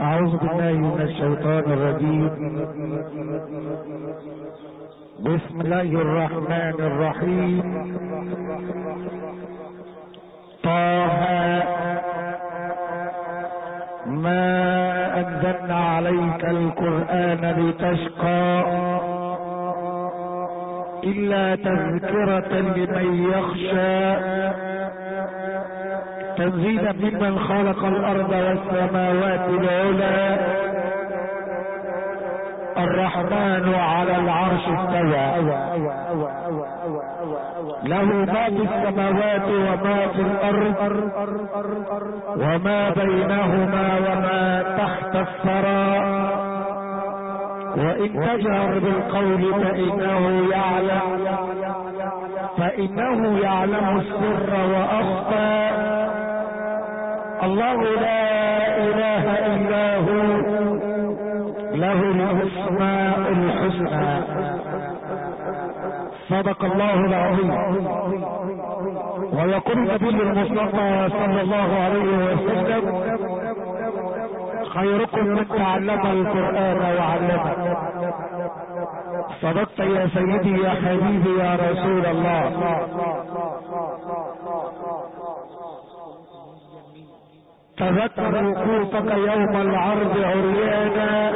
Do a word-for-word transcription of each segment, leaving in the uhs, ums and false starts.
أعوذ بالله من الشيطان الرجيم. بسم الله الرحمن الرحيم. طه ما أنزلنا عليك القرآن لتشقى إلا تذكرة لمن يخشى تنزيلا ممن خلق الأرض والسماوات العلى الرحمن على العرش استوى له ما في السماوات وما في الأرض وما بينهما وما تحت الثرى وإن تجهر بالقول فإنه يعلم فإنه يعلم السر وأخفى. الله لا إله إلا هو له الأسماء الحسنى. صدق الله العظيم. ويقول النبي المصطفى صلى الله عليه وسلم: خيركم من تعلم القرآن وعلمه. صدقت يا سيدي يا حبيبي يا رسول الله. تذكر وقوفك يوم العرض عريانا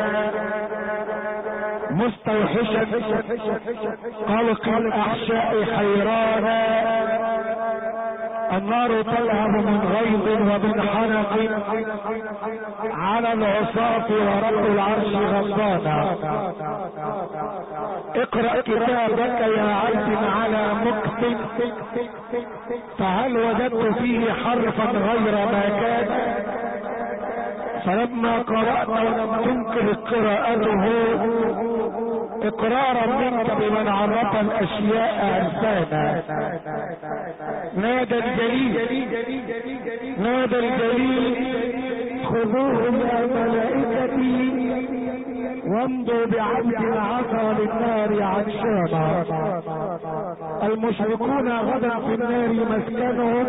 مستوحشا قلق الأحشاء حيرانا. النار تلهب من غيظ ومن حنق على العصاة ورب العرش غضبانا. اقرأ كتابك يا عبد على مكتب فهل وجدت فيه حرفا غير ما كان؟ فلما قرأت ولم تنكر قراءته اقرارا منك بمن عرف الاشياء انسانا. نادى الجليل نادى الجليل: خذوهم يا ملائكتي وامضوا بعبد عصى للنار عطشانا. المشركون غدا في النار مسكنهم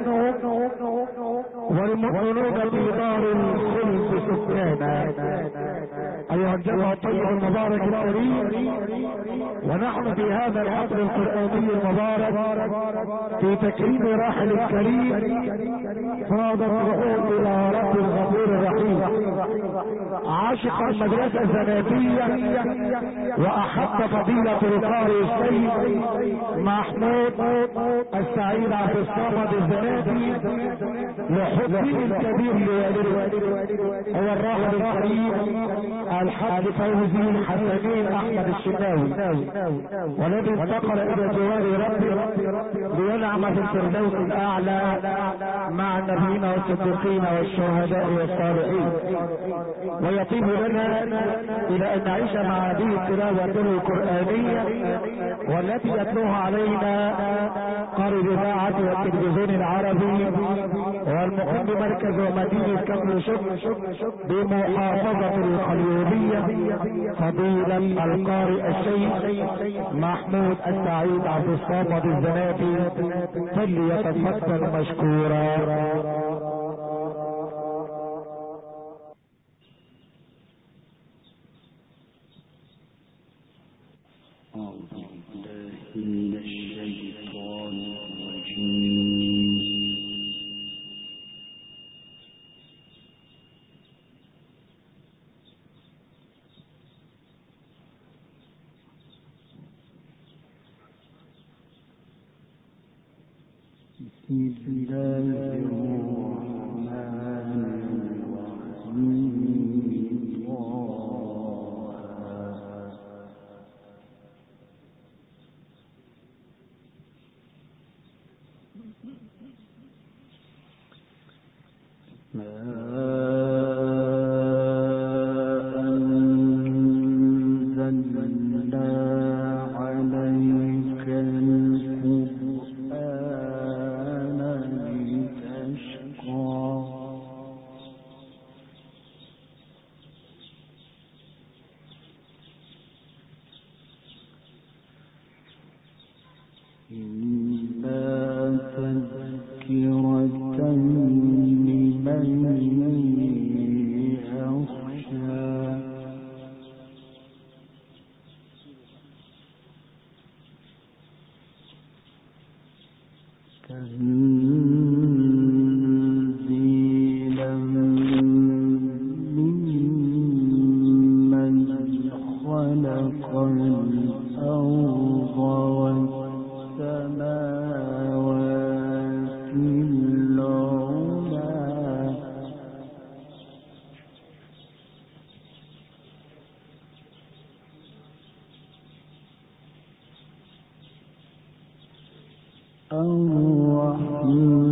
والمؤمنون في دار الخلد سكانا. ايها الجمع الطيب المبارك الكريم، ونحن في هذا الحفل القرآني المبارك في تكريم راحل الكريم فاضت روحه الى رب الغفور الرحيم، عاشق المدرسة الزناتية واحب فضيلة القارئ السيد محمود السعيد عبد الصمد الزناتي لحبه الكبير لوالده. هو الراحل الكريم الحاج فوزي الحسنين احمد الشناوي، والذي انتقل الى جوار ربه لينعم في الفردوس الاعلى مع النبيين والصديقين والشهداء والصالحين. ويطيب لنا الى ان نعيش مع هذه التلاوة القرآنية والتي يتلوها علينا قارئ الاذاعة والتلفزيون العربي والمقيم بمركز ومدينة كفر شبر بمحافظة القليوبية فضيلة القارئ الشيخ محمود السعيد عبد الصمد الزناتي، فليتفضل مشكورا. من الشيطان الرجيم. بسم الله الرحمن الرحيم. إلا تذكرة لمن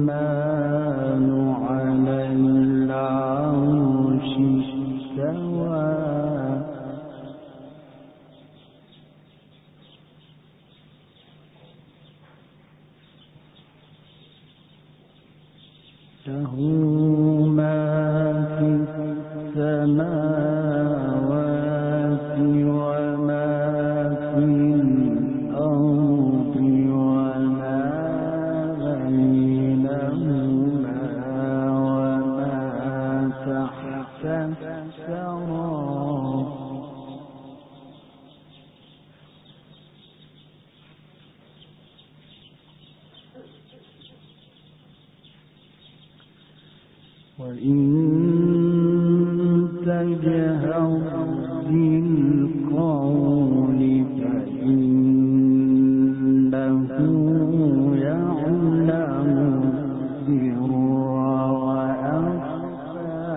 على العرش استوى له ما في السماوات وما في الأرض وما بينهما وما تحت الثرى وإن تجهر بالقول فإنه يعلم السر وأخفى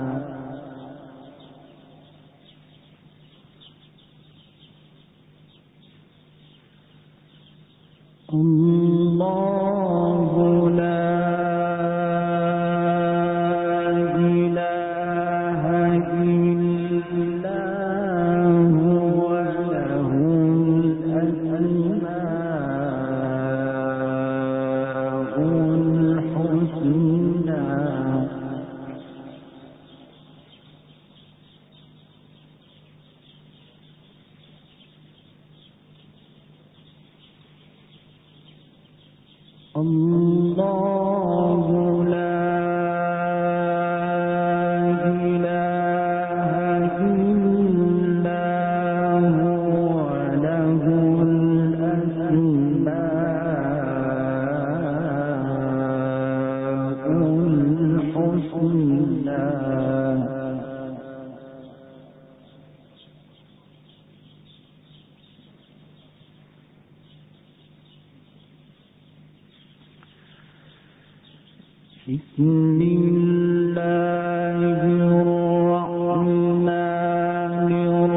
الله لا الله لا إله إلا هو له الأسماء الحسنى بسم الله الرحمن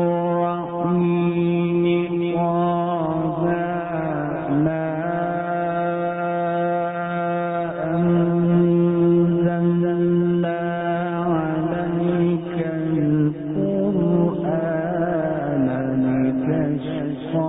الرحيم طه ما أنزلنا عليك القرآن لتشقى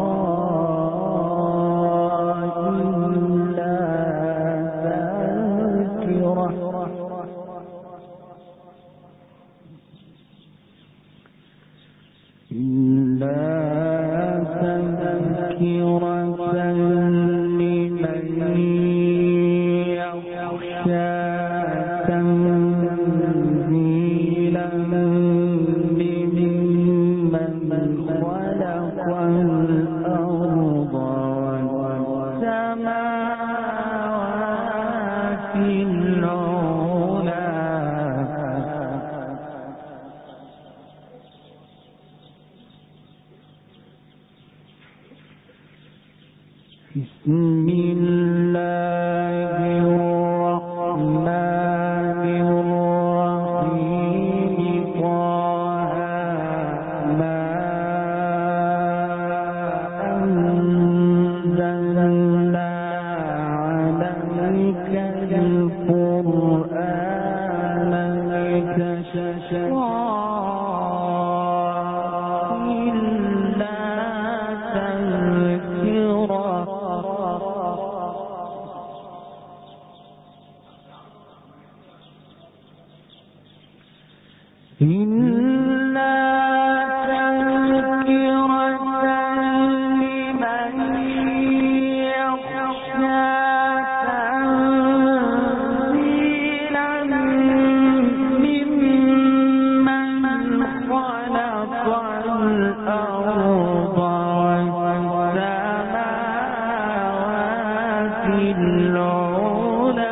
إلا تذكرة لمن يخشى تنزيلا ممن خلق الأرض والسماوات العلى بسم الله الرحمن الرحيم طه ما أنزلنا عليك القرآن لتشقى إلا تذكرة إلا تذكرة لمن يخشى تنزيلا ممن خلق الأرض والسماوات العلى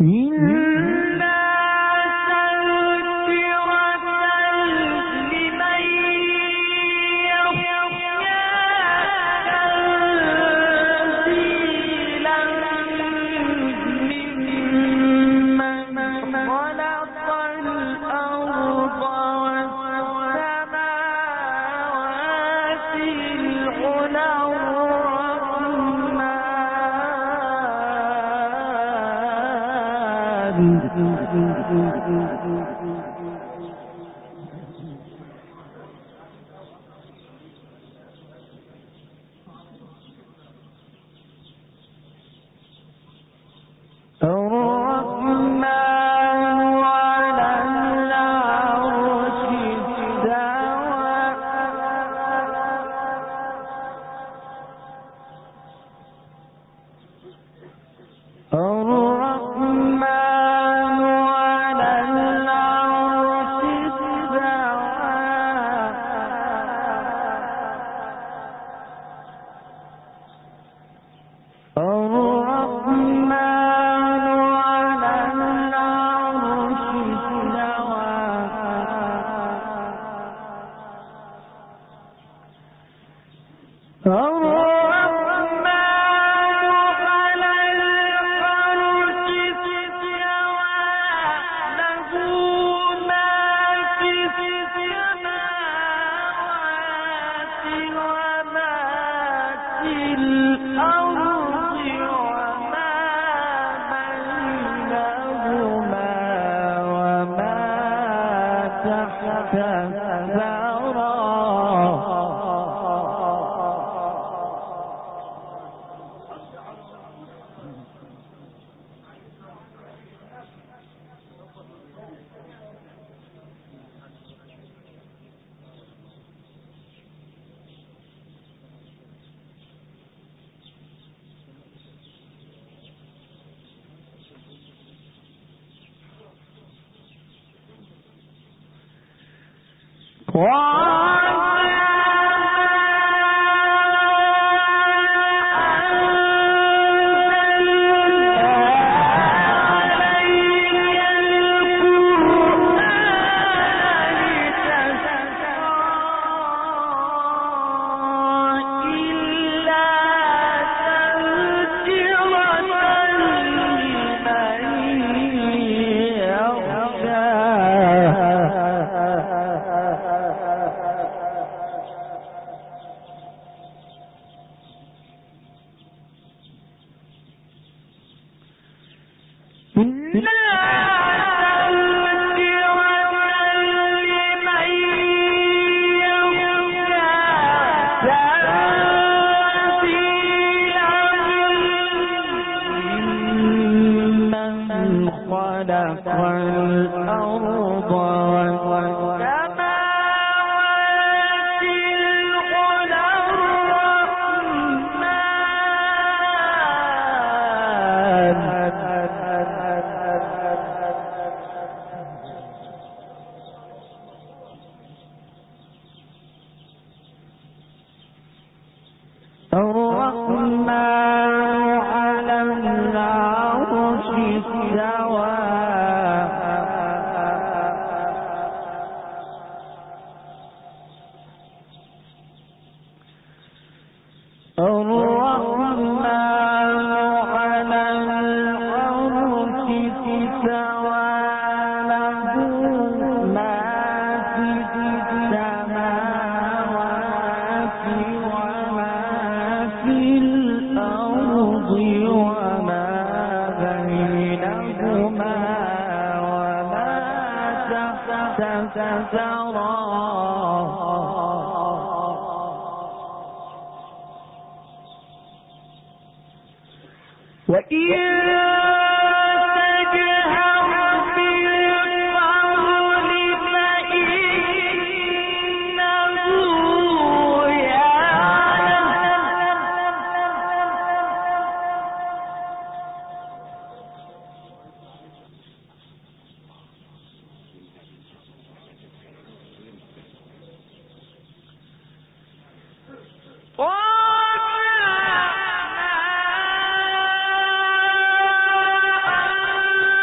Oh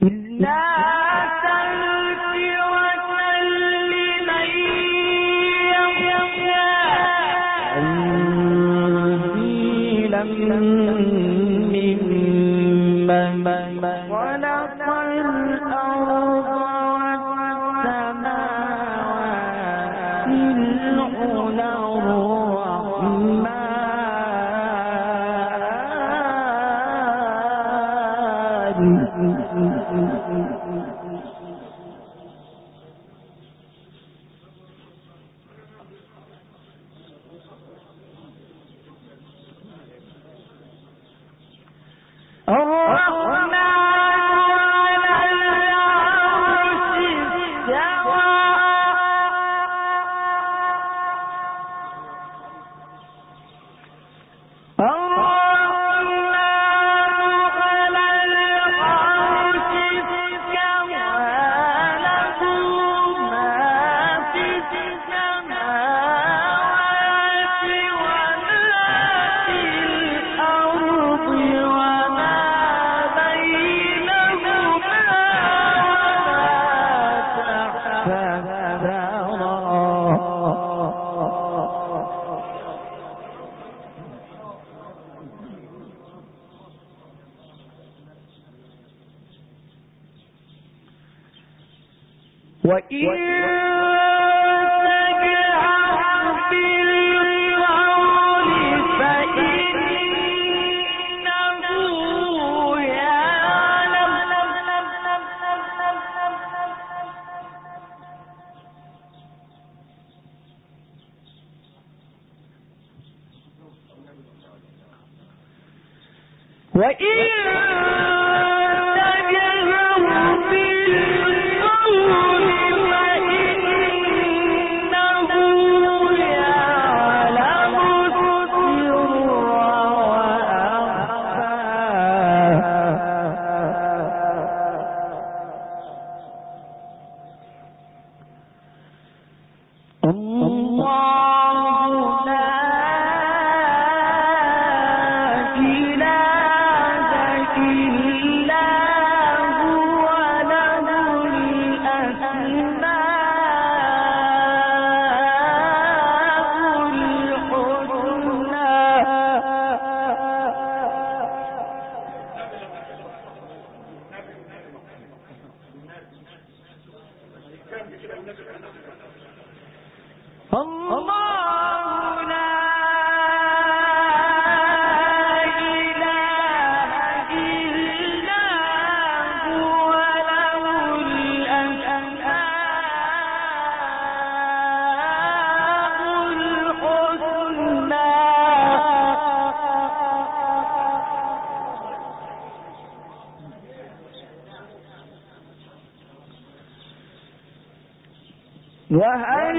وهل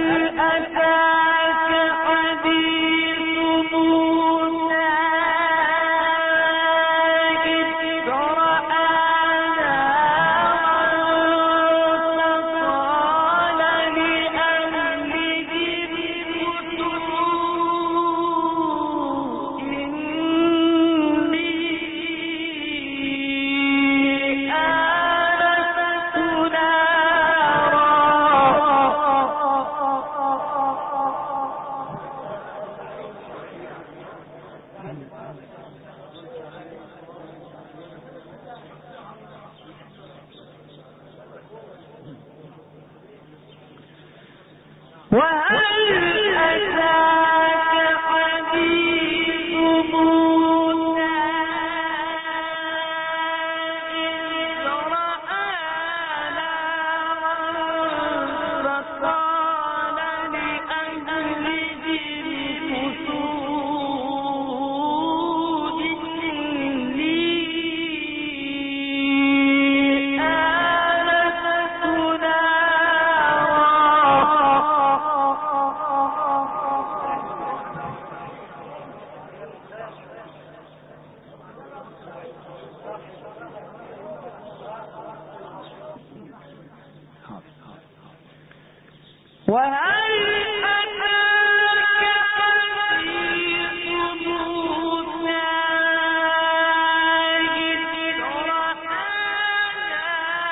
أتاك حديث موسى إذ رأى نارا فقال لأهله امكثوا إني آنست نارا وهل أتاك حديث موسى إذ رأى نارا فقال لأهله امكثوا إني آنست وهل أتاك حديث موسى إذ رأى نارا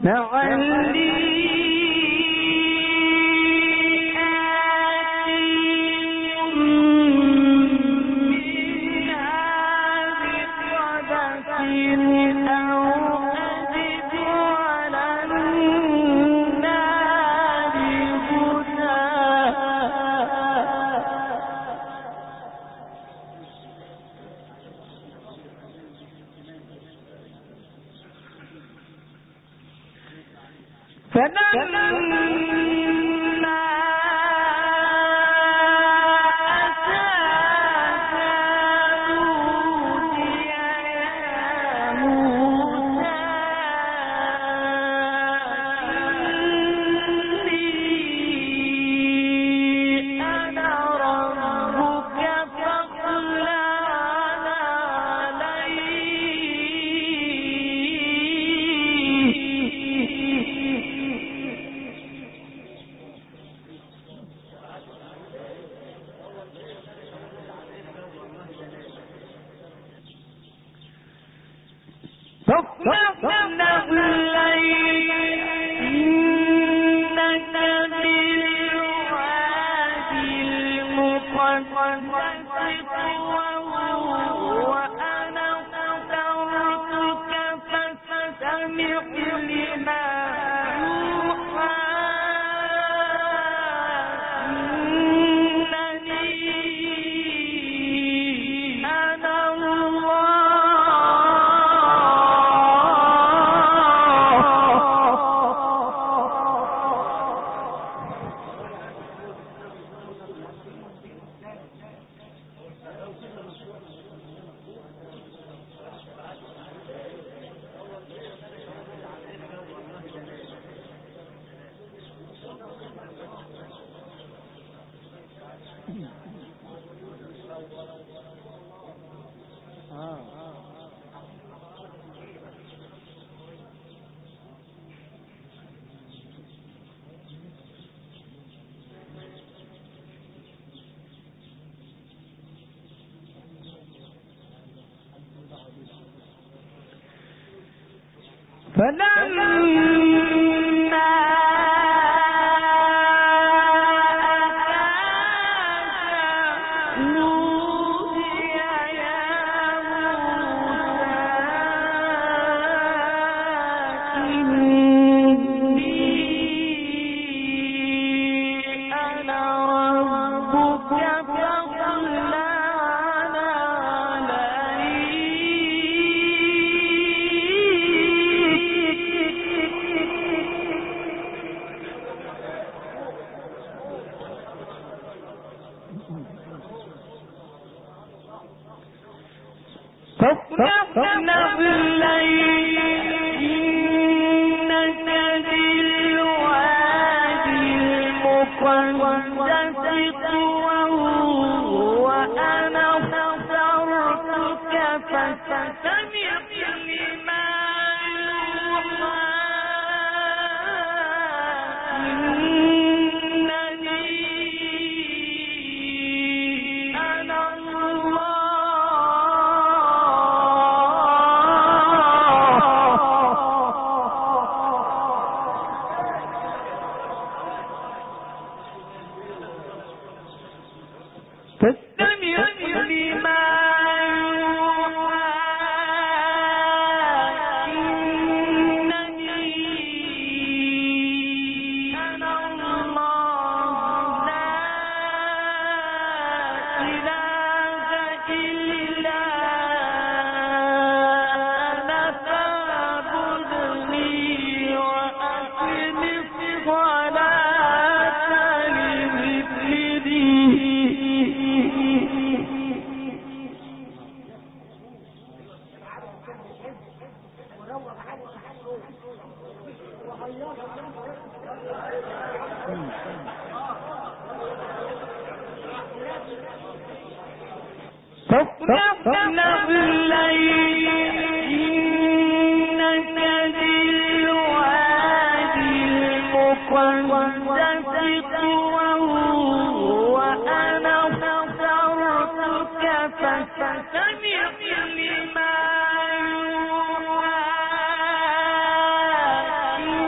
فاستمع لما يوحى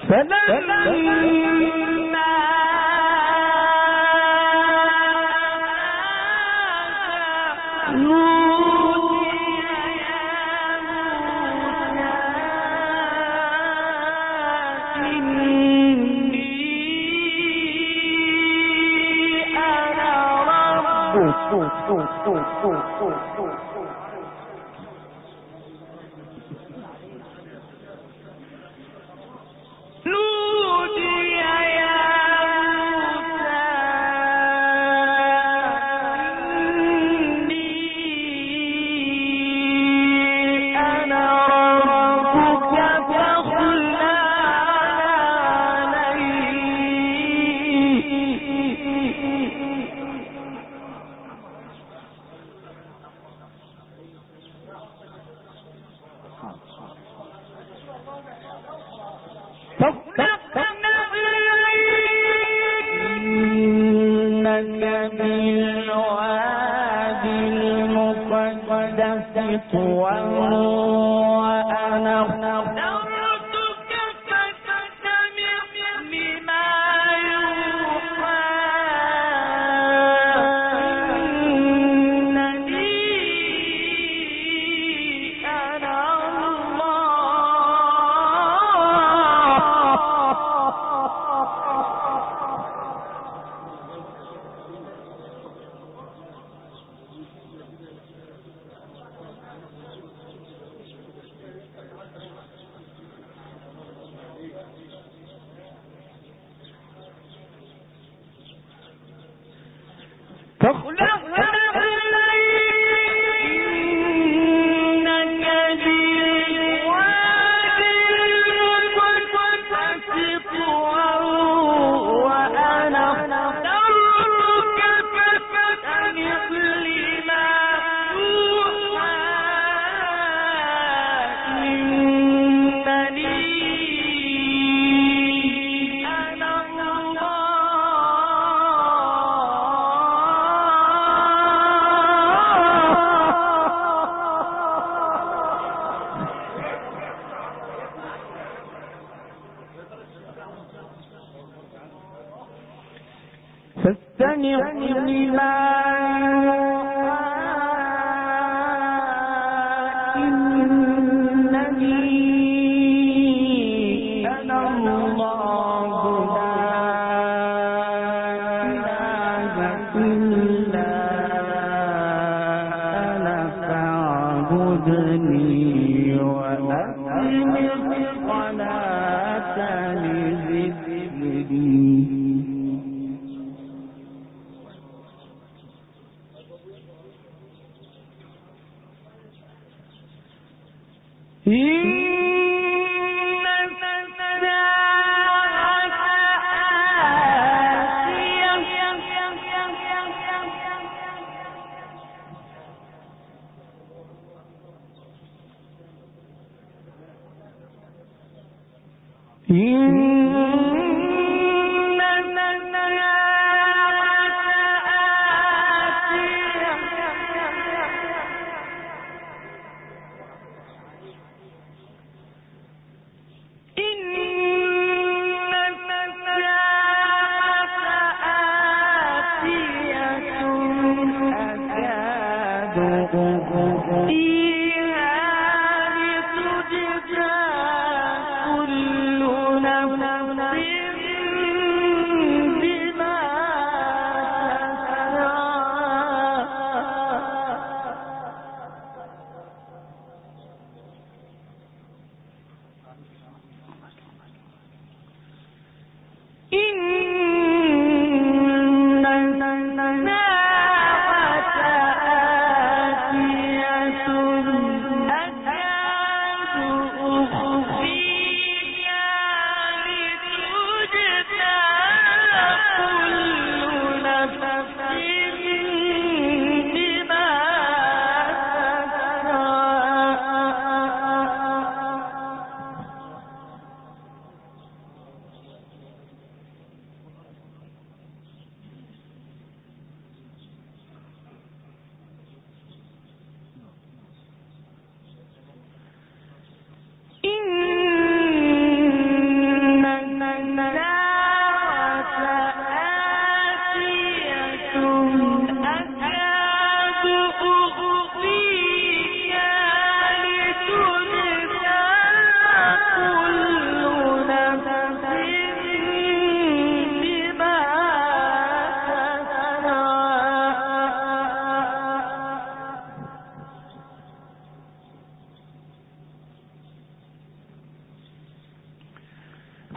إن الناس آتية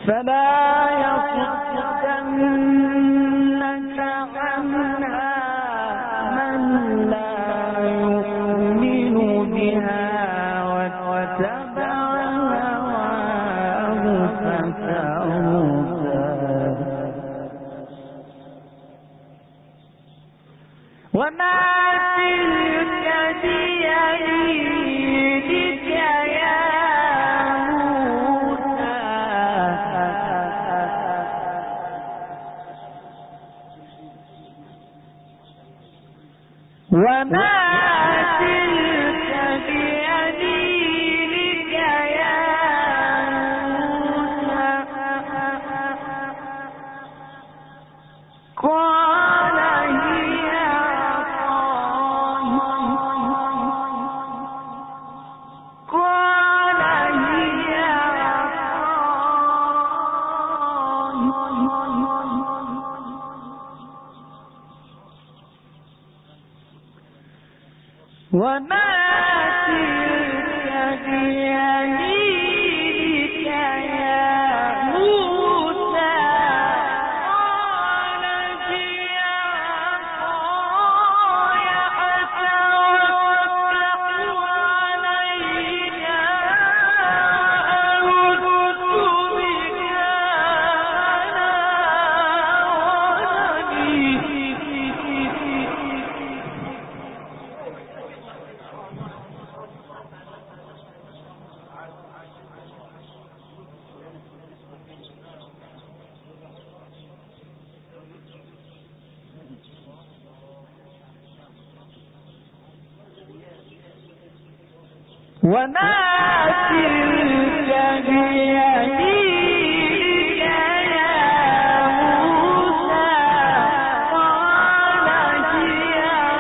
فلا يصدنك عنها من لا يؤمن بها واتبع هواه فتردى وما تلك بيمينك يا موسى وما تلك بيمينك يا موسى قال هي عصاي قال هي عصاي وما تلك بيمينك يا موسى قال هي عصاي أتوكل عليها أهش بها وما تلك بيمينك يا موسى قال هي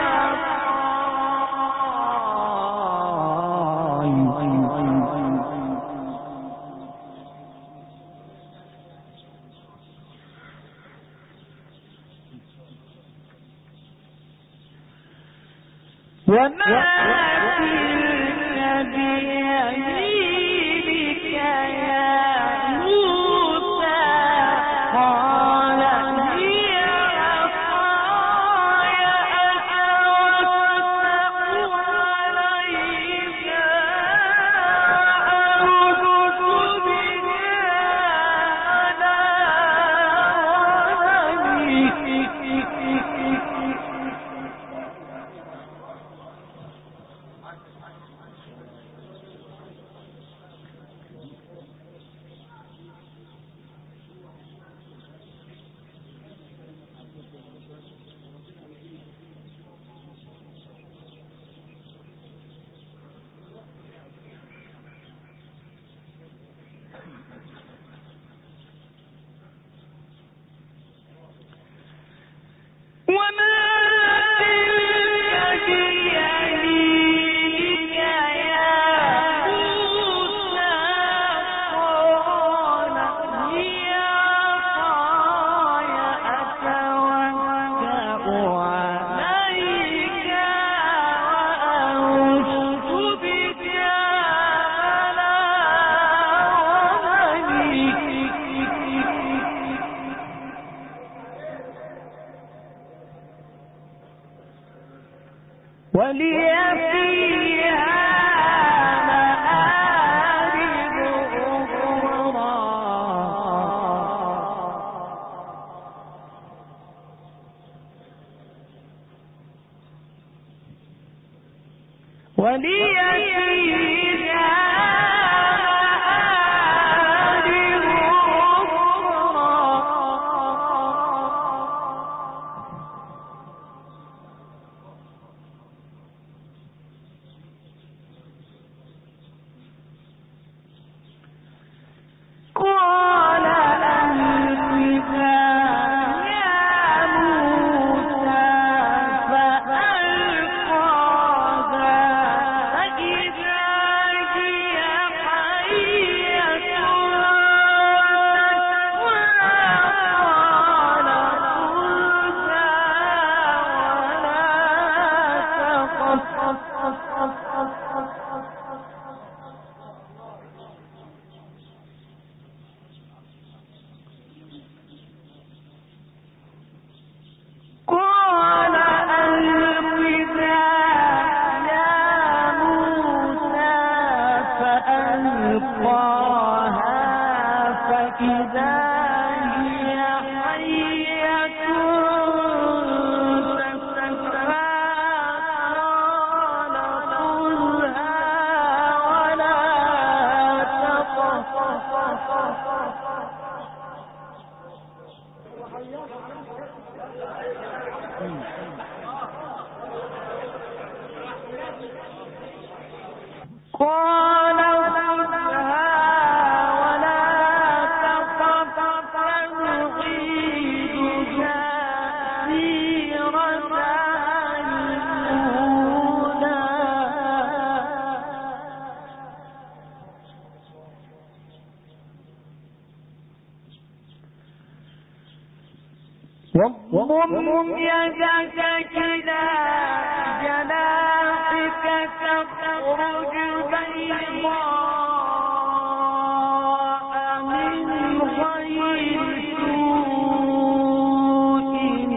عصاي وما تلك بيمينك يا موسى قال هي عصاي أتوكل عليها أهش بها على غنمي وما تلك بيمينك يا موسى قال هي عصاي أتوكل عليها وأهش بها على غنمي ولي فيها مآرب أخرى ولي فيها مآرب أخرى واضم يدك إلى جناحك تخرج بيضاء من غير سوء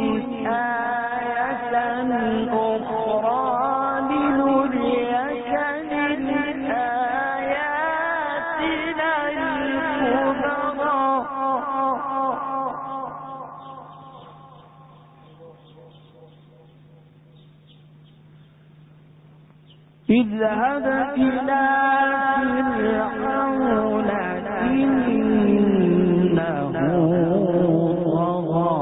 آية أخرى لنريك من آياتنا الكبرى. اذهب إلى فرعون إنه طغى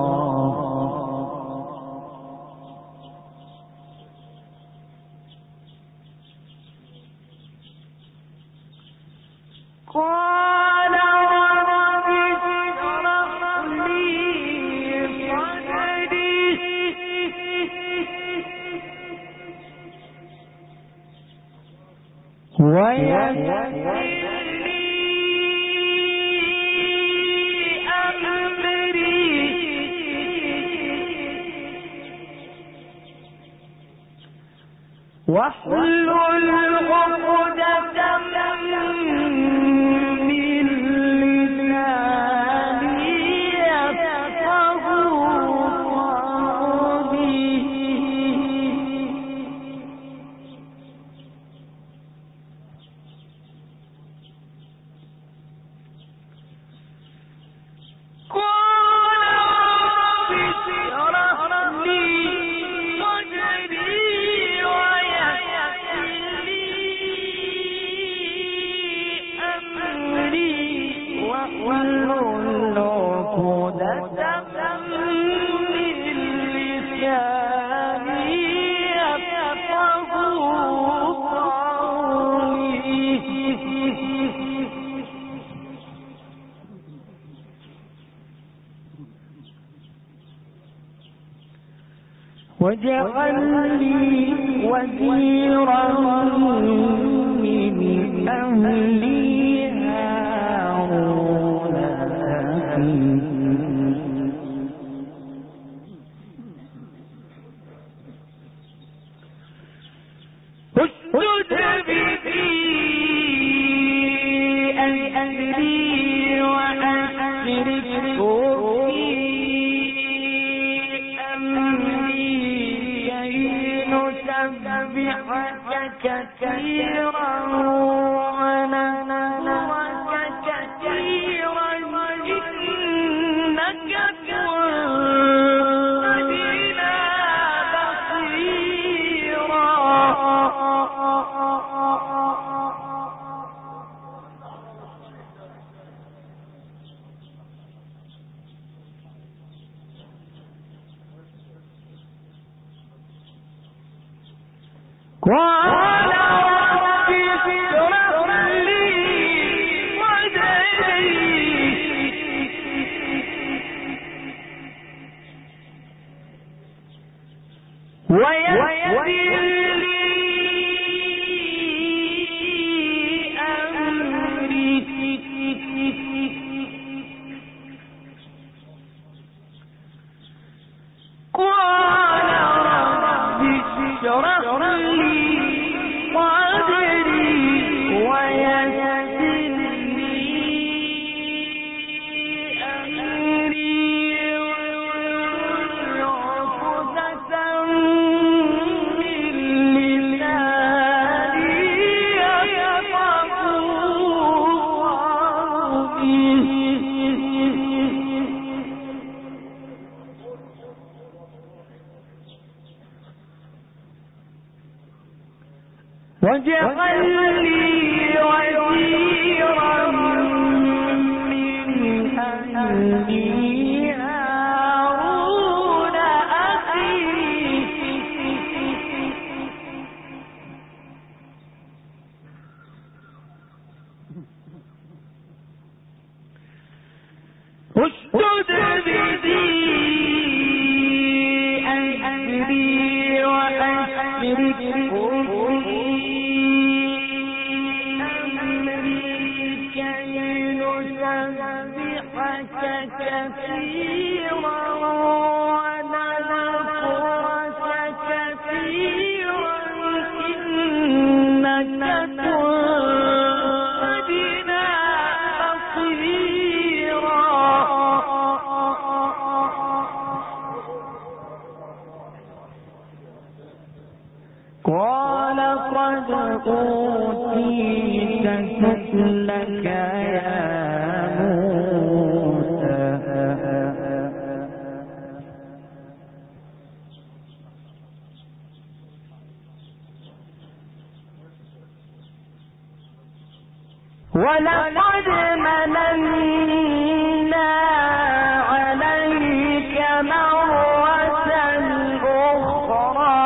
قال رب اشرح لي صدري ويسر لي أمري واحلل عقدة من لساني يفقهوا قولي. واجعل لي وزيرا من أهلي هارون أخي اشدد به أمري وأشركه في نسبحك كثيرا ونذكرك كثيرا إنك كنت بنا بصيرا. قال رب اشرح لي صدري ويسر لي أمري قال رب اشرح لي صدري ويسر لي أمري عقدة من لساني يفقهوا قولي. واجعل لي وزيرا من أهلي هارون أخي اشدد به أمري وأشركه كثيرا أوتيت سؤلك يا موسى ولقد مننا عليك مرة أخرى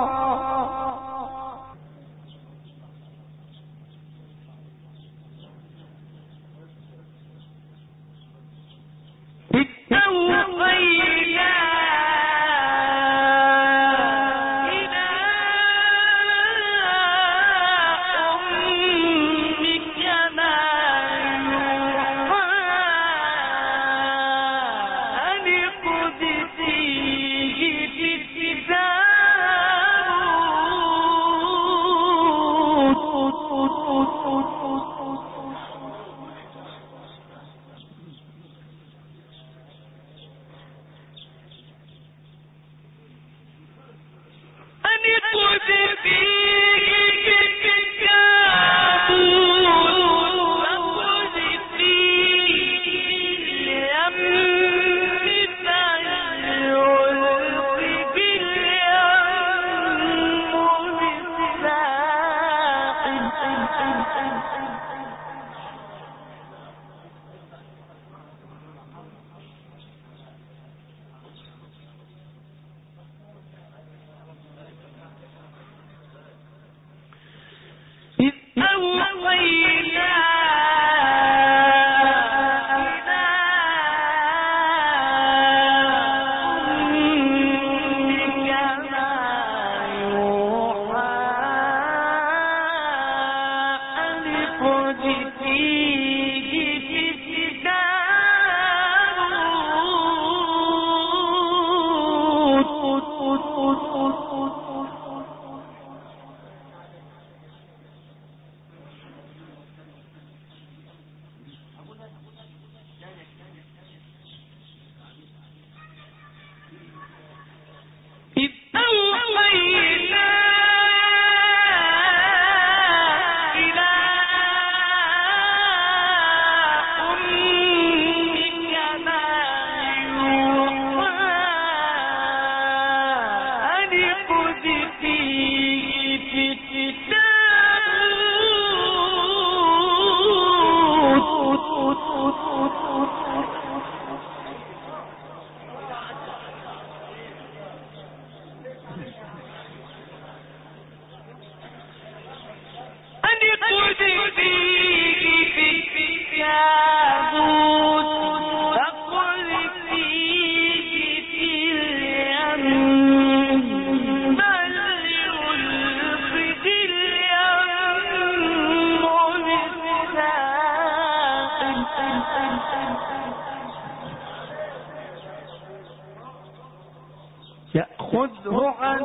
يأخذه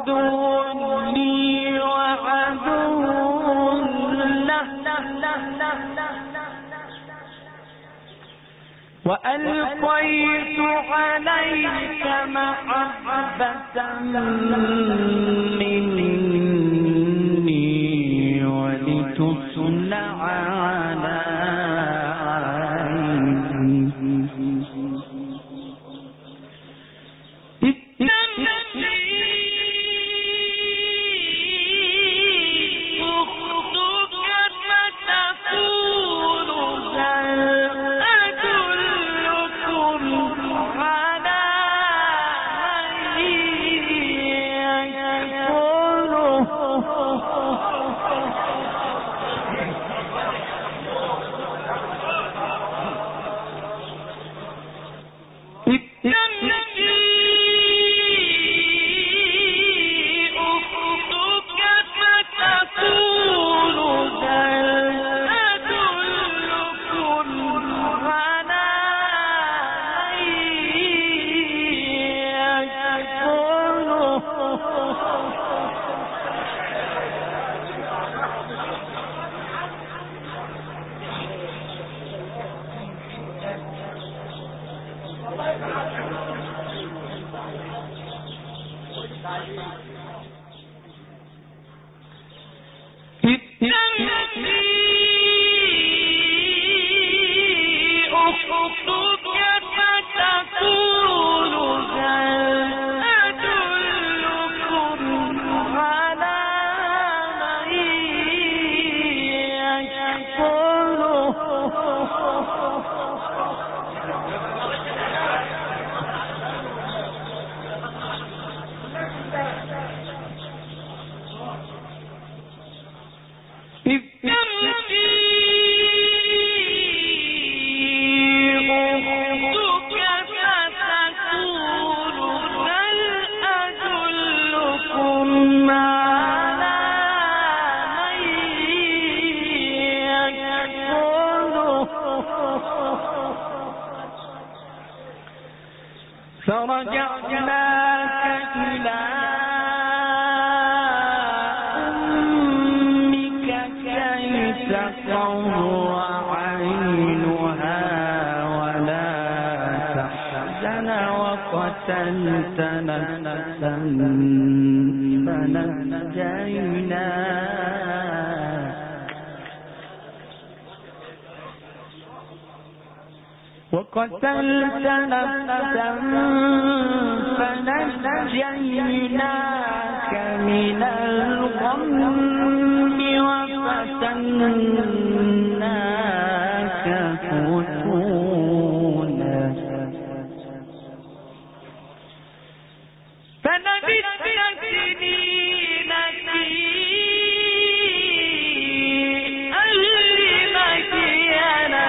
عدو لي وعدو له وألقيت عليك محبة مني ولتصنع على فرجعناك إلى أمك كي تقر عينها ولا تحزن وقتلت نفسا فنجيناك وقتلت نفسا فنجيناك من الغم وفتناك فتونا فلبثت سنين في أهل مدينة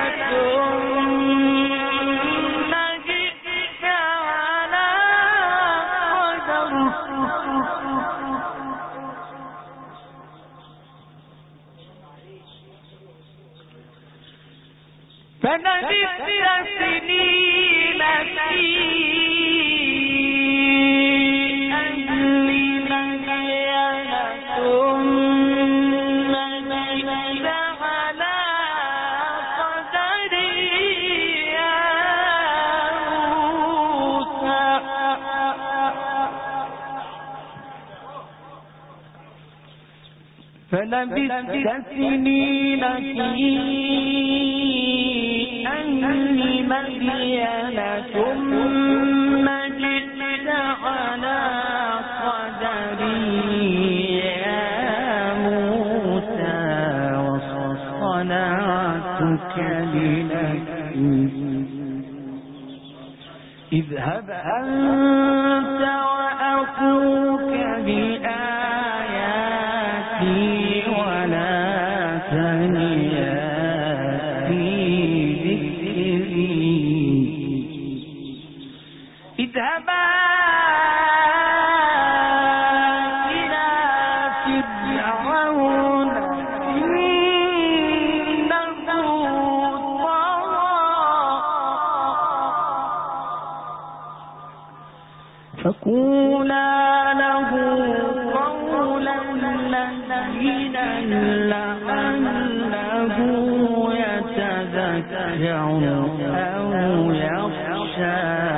ثم جئت على قدر فلبثت سنين في فلبثت سنين في أهل مدين ثم جئت على قدري يا موسى وصنعتك لنفسي اذهب أنت وأخوك بآياتي ولا تنيا في ذكري اذهبا إلى فرعون إنه طغى فقولا له قولا لينا لعله يتذكر أو يخشى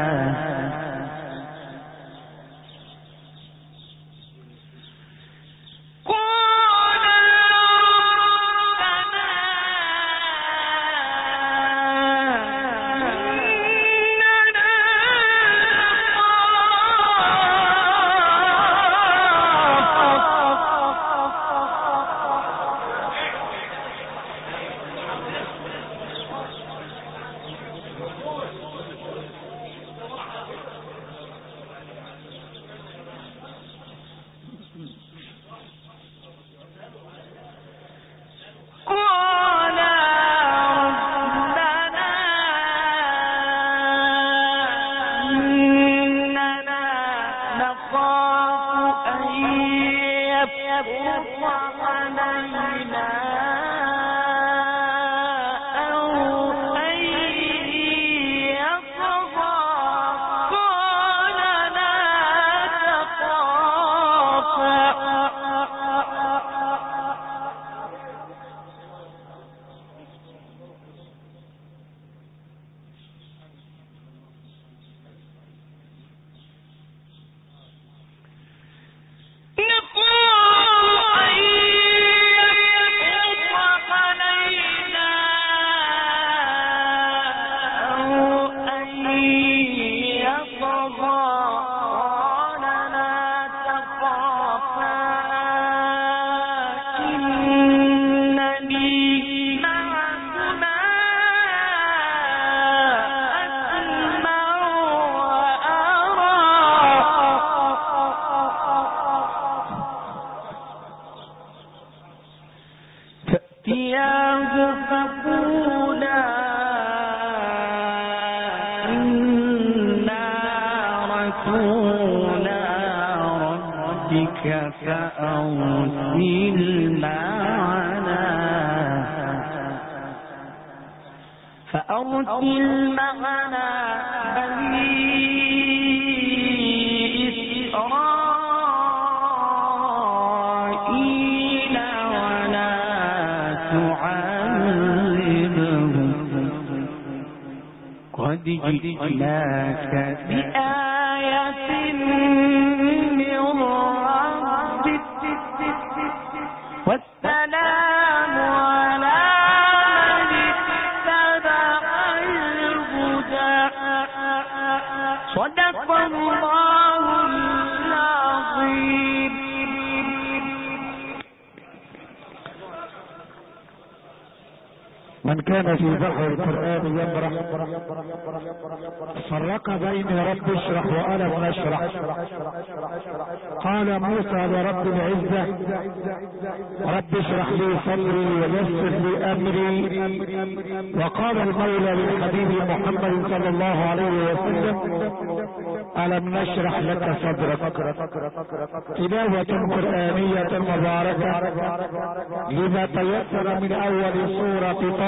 فأرسل معنا فأرسل معنا بني جئناك بآية من ربك والسلام على من اتبع الهدى صدق الله العظيم. من كان في بحر القرآن يمرح فرق بين رب اشرح وألم نشرح. قال موسى لرب العزة رب اشرح لي صدري ويسر لي أمري. وقال المولى للحبيب محمد صلى الله عليه وسلم ألم نشرح لك صدرك. تلاوة قرآنية مباركة لما تيسر من أول سورة طه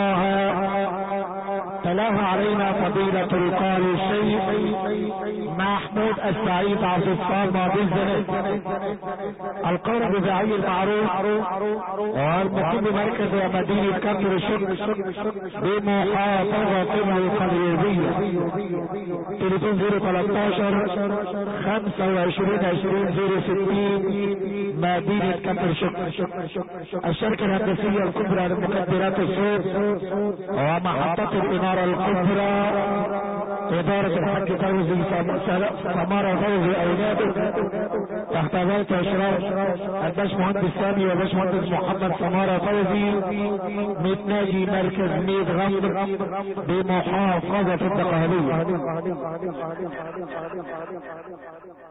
تلاها علينا فضيلة القارئ الشيخ محمود السعيد عبد الصمد بالزناد القارئ بزعي المعروف والمقيم بمركز ومدينة كفر الشرق بمحافظة القليوبية. تليفون صفر تلتاشر خمسة وعشرين عشرين صفر ستين مدينة كفر الشرق. الشركة الهندسية الكبرى لمكبرات الصوت ومحطة الإنارة الكبرى إدارة الحاج فوزي سمارة فوزي أولاده تحت ذات إشراف الباش مهندس سامي وباش مهندس محمد سمارة فوزي من ناجي مركز ميد غمر بمحافظة الدقهلية.